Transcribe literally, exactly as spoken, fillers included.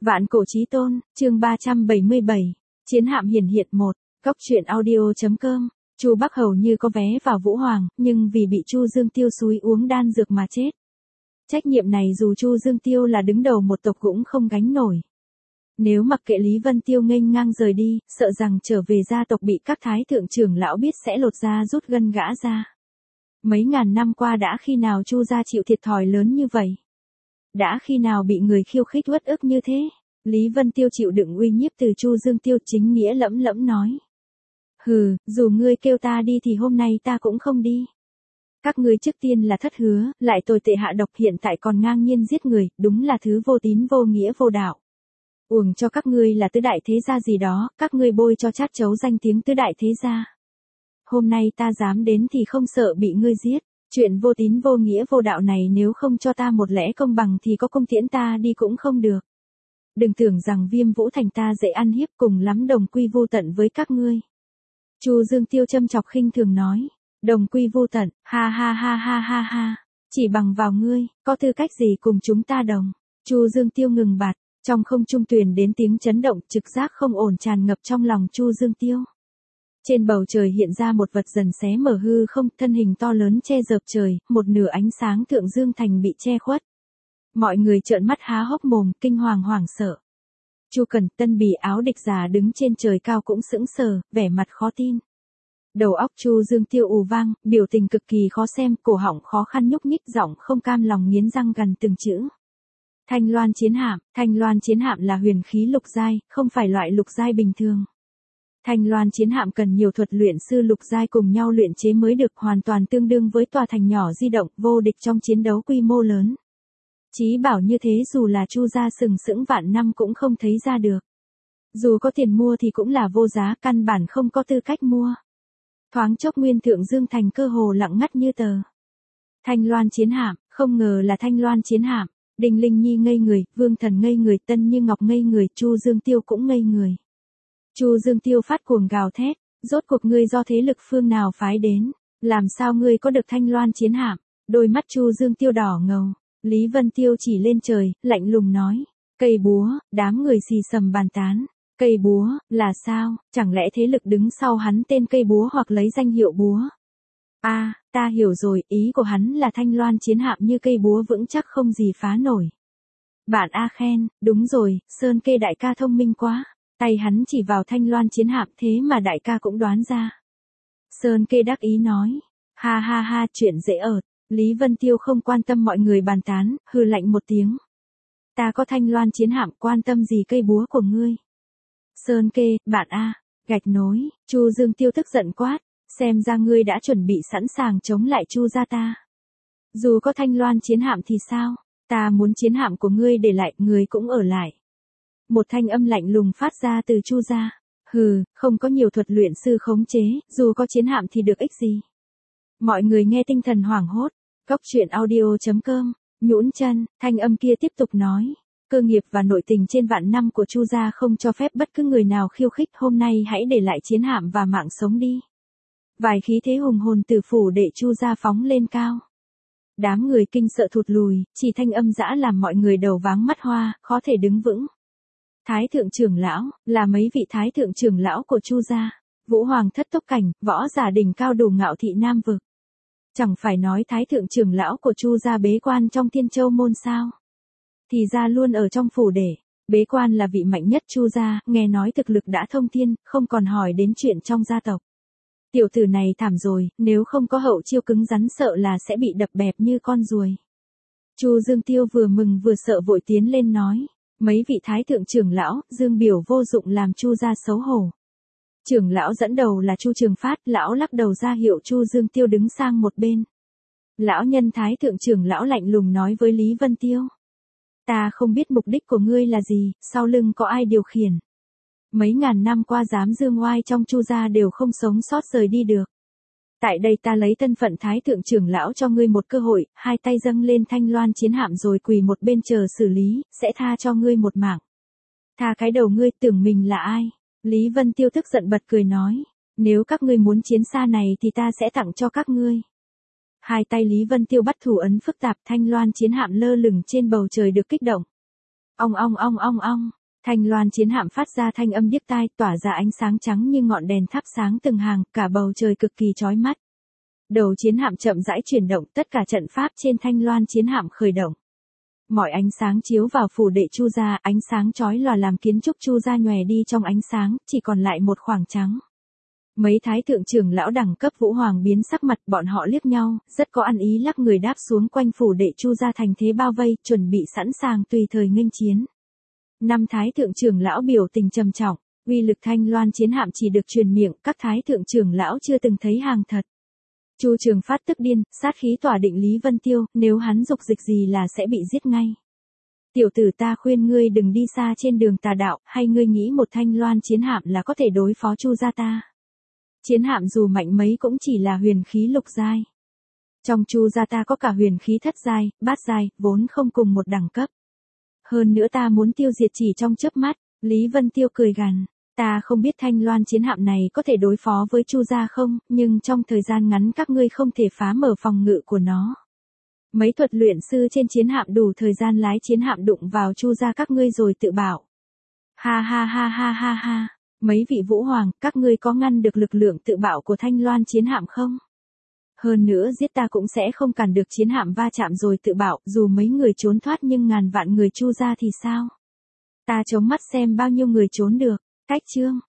Vạn cổ chí tôn, chương ba trăm bảy mươi bảy, chiến hạm hiển hiện một, góc truyện audio.com, Chu Bắc hầu như có vé vào Vũ Hoàng, nhưng vì bị Chu Dương Tiêu xúi uống đan dược mà chết. Trách nhiệm này dù Chu Dương Tiêu là đứng đầu một tộc cũng không gánh nổi. Nếu mặc kệ Lý Vân Tiêu nghênh ngang rời đi, sợ rằng trở về gia tộc bị các thái thượng trưởng lão biết sẽ lột da rút gân gã ra. Mấy ngàn năm qua đã khi nào Chu gia chịu thiệt thòi lớn như vậy? Đã khi nào bị người khiêu khích uất ức như thế? Lý Vân Tiêu chịu đựng uy nhiếp từ Chu Dương Tiêu chính nghĩa lẫm lẫm nói. Hừ, dù ngươi kêu ta đi thì hôm nay ta cũng không đi. Các ngươi trước tiên là thất hứa, lại tồi tệ hạ độc, hiện tại còn ngang nhiên giết người, đúng là thứ vô tín vô nghĩa vô đạo. Uổng cho các ngươi là tứ đại thế gia gì đó, các ngươi bôi cho chát chấu danh tiếng tứ đại thế gia. Hôm nay ta dám đến thì không sợ bị ngươi giết. Chuyện vô tín vô nghĩa vô đạo này nếu không cho ta một lẽ công bằng thì có công tiễn ta đi cũng không được. Đừng tưởng rằng Viêm Vũ Thành ta dễ ăn hiếp, cùng lắm đồng quy vô tận với các ngươi. Chu Dương Tiêu châm chọc khinh thường nói. Đồng quy vô tận, ha ha ha ha ha ha. Chỉ bằng vào ngươi, có tư cách gì cùng chúng ta đồng. Chu Dương Tiêu ngừng bạt, trong không trung truyền đến tiếng chấn động, trực giác không ổn tràn ngập trong lòng Chu Dương Tiêu. Trên bầu trời hiện ra một vật dần xé mở hư không, thân hình to lớn che dợp trời, một nửa ánh sáng thượng dương thành bị che khuất. Mọi người trợn mắt há hốc mồm, kinh hoàng hoảng sợ. Chu Cẩn, Tân Bì áo địch già đứng trên trời cao cũng sững sờ, vẻ mặt khó tin. Đầu óc Chu Dương Tiêu ù vang, biểu tình cực kỳ khó xem, cổ họng khó khăn nhúc nhích, giọng không cam lòng nghiến răng gằn từng chữ. Thanh Loan chiến hạm, Thanh Loan chiến hạm là huyền khí lục giai, không phải loại lục giai bình thường. Thanh Loan chiến hạm cần nhiều thuật luyện sư lục giai cùng nhau luyện chế mới được, hoàn toàn tương đương với tòa thành nhỏ di động, vô địch trong chiến đấu quy mô lớn. Chí bảo như thế dù là Chu gia sừng sững vạn năm cũng không thấy ra được. Dù có tiền mua thì cũng là vô giá, căn bản không có tư cách mua. Thoáng chốc nguyên thượng dương thành cơ hồ lặng ngắt như tờ. Thanh Loan chiến hạm, không ngờ là Thanh Loan chiến hạm. Đinh Linh Nhi ngây người, Vương Thần ngây người, Tân Như Ngọc ngây người, Chu Dương Tiêu cũng ngây người. Chu Dương Tiêu phát cuồng gào thét, rốt cuộc ngươi do thế lực phương nào phái đến, làm sao ngươi có được Thanh Loan chiến hạm? Đôi mắt Chu Dương Tiêu đỏ ngầu, Lý Vân Tiêu chỉ lên trời, lạnh lùng nói, cây búa, đám người xì xầm bàn tán, cây búa, là sao, chẳng lẽ thế lực đứng sau hắn tên cây búa hoặc lấy danh hiệu búa? A, à, ta hiểu rồi, ý của hắn là Thanh Loan chiến hạm như cây búa vững chắc không gì phá nổi. Bạn A khen, đúng rồi, Sơn Kê đại ca thông minh quá. Tay hắn chỉ vào Thanh Loan chiến hạm, thế mà đại ca cũng đoán ra. Sơn Kê đắc ý nói. Ha ha ha, chuyện dễ ợt. Lý Vân Tiêu không quan tâm mọi người bàn tán, hừ lạnh một tiếng. Ta có Thanh Loan chiến hạm, quan tâm gì cây búa của ngươi? Sơn Kê, bạn A, gạch nối. Chu Dương Tiêu tức giận quát. Xem ra ngươi đã chuẩn bị sẵn sàng chống lại Chu gia ta. Dù có Thanh Loan chiến hạm thì sao? Ta muốn chiến hạm của ngươi để lại, ngươi cũng ở lại. Một thanh âm lạnh lùng phát ra từ Chu gia. Hừ, không có nhiều thuật luyện sư khống chế, dù có chiến hạm thì được ích gì. Mọi người nghe tinh thần hoảng hốt. Góc truyện audio.com, nhũn chân, thanh âm kia tiếp tục nói. Cơ nghiệp và nội tình trên vạn năm của Chu gia không cho phép bất cứ người nào khiêu khích, hôm nay hãy để lại chiến hạm và mạng sống đi. Vài khí thế hùng hồn từ phủ để Chu gia phóng lên cao. Đám người kinh sợ thụt lùi, chỉ thanh âm dã làm mọi người đầu váng mắt hoa, khó thể đứng vững. Thái thượng trưởng lão, là mấy vị thái thượng trưởng lão của Chu gia, Vũ Hoàng thất tốc cảnh, võ giả đỉnh cao đủ ngạo thị nam vực. Chẳng phải nói thái thượng trưởng lão của Chu gia bế quan trong Thiên Châu môn sao? Thì ra luôn ở trong phủ để, bế quan là vị mạnh nhất Chu gia, nghe nói thực lực đã thông thiên, không còn hỏi đến chuyện trong gia tộc. Tiểu tử này thảm rồi, nếu không có hậu chiêu cứng rắn sợ là sẽ bị đập bẹp như con ruồi. Chu Dương Tiêu vừa mừng vừa sợ vội tiến lên nói. Mấy vị thái thượng trưởng lão, Dương biểu vô dụng làm Chu gia xấu hổ. Trưởng lão dẫn đầu là Chu Trường Phát, lão lắc đầu ra hiệu Chu Dương Tiêu đứng sang một bên. Lão nhân thái thượng trưởng lão lạnh lùng nói với Lý Vân Tiêu. Ta không biết mục đích của ngươi là gì, sau lưng có ai điều khiển. Mấy ngàn năm qua dám dương oai trong Chu gia đều không sống sót rời đi được. Tại đây ta lấy thân phận thái thượng trưởng lão cho ngươi một cơ hội, hai tay dâng lên Thanh Loan chiến hạm rồi quỳ một bên chờ xử lý, sẽ tha cho ngươi một mạng. Tha cái đầu ngươi, tưởng mình là ai? Lý Vân Tiêu tức giận bật cười nói, nếu các ngươi muốn chiến xa này thì ta sẽ tặng cho các ngươi. Hai tay Lý Vân Tiêu bắt thủ ấn phức tạp, Thanh Loan chiến hạm lơ lửng trên bầu trời được kích động. Ong ong ong ong ong, Thanh Loan chiến hạm phát ra thanh âm điếc tai, tỏa ra ánh sáng trắng như ngọn đèn thắp sáng từng hàng, cả bầu trời cực kỳ chói mắt. Đầu chiến hạm chậm rãi chuyển động, tất cả trận pháp trên Thanh Loan chiến hạm khởi động. Mọi ánh sáng chiếu vào phủ đệ Chu gia, ánh sáng chói lòa làm kiến trúc Chu gia nhòe đi trong ánh sáng, chỉ còn lại một khoảng trắng. Mấy thái thượng trưởng lão đẳng cấp Vũ Hoàng biến sắc mặt, bọn họ liếc nhau, rất có ăn ý lắc người đáp xuống quanh phủ đệ Chu gia thành thế bao vây, chuẩn bị sẵn sàng tùy thời nghênh chiến. Năm thái thượng trưởng lão biểu tình trầm trọng, uy lực Thanh Loan chiến hạm chỉ được truyền miệng, các thái thượng trưởng lão chưa từng thấy hàng thật. Chu Trường Phát tức điên, sát khí tỏa định Lý Vân Tiêu, nếu hắn dục dịch gì là sẽ bị giết ngay. Tiểu tử, ta khuyên ngươi đừng đi xa trên đường tà đạo, hay ngươi nghĩ một Thanh Loan chiến hạm là có thể đối phó Chu gia ta? Chiến hạm dù mạnh mấy cũng chỉ là huyền khí lục giai. Trong Chu gia ta có cả huyền khí thất giai, bát giai, vốn không cùng một đẳng cấp. Hơn nữa ta muốn tiêu diệt chỉ trong chớp mắt. Lý Vân Tiêu cười gằn, ta không biết Thanh Loan chiến hạm này có thể đối phó với Chu gia không, nhưng trong thời gian ngắn các ngươi không thể phá mở phòng ngự của nó. Mấy thuật luyện sư trên chiến hạm đủ thời gian lái chiến hạm đụng vào Chu gia các ngươi rồi tự bảo. Ha ha ha ha ha ha, mấy vị Vũ Hoàng, các ngươi có ngăn được lực lượng tự bạo của Thanh Loan chiến hạm không? Hơn nữa giết ta cũng sẽ không cản được chiến hạm va chạm rồi tự bạo, dù mấy người trốn thoát nhưng ngàn vạn người Chu gia thì sao? Ta chống mắt xem bao nhiêu người trốn được. Cách chương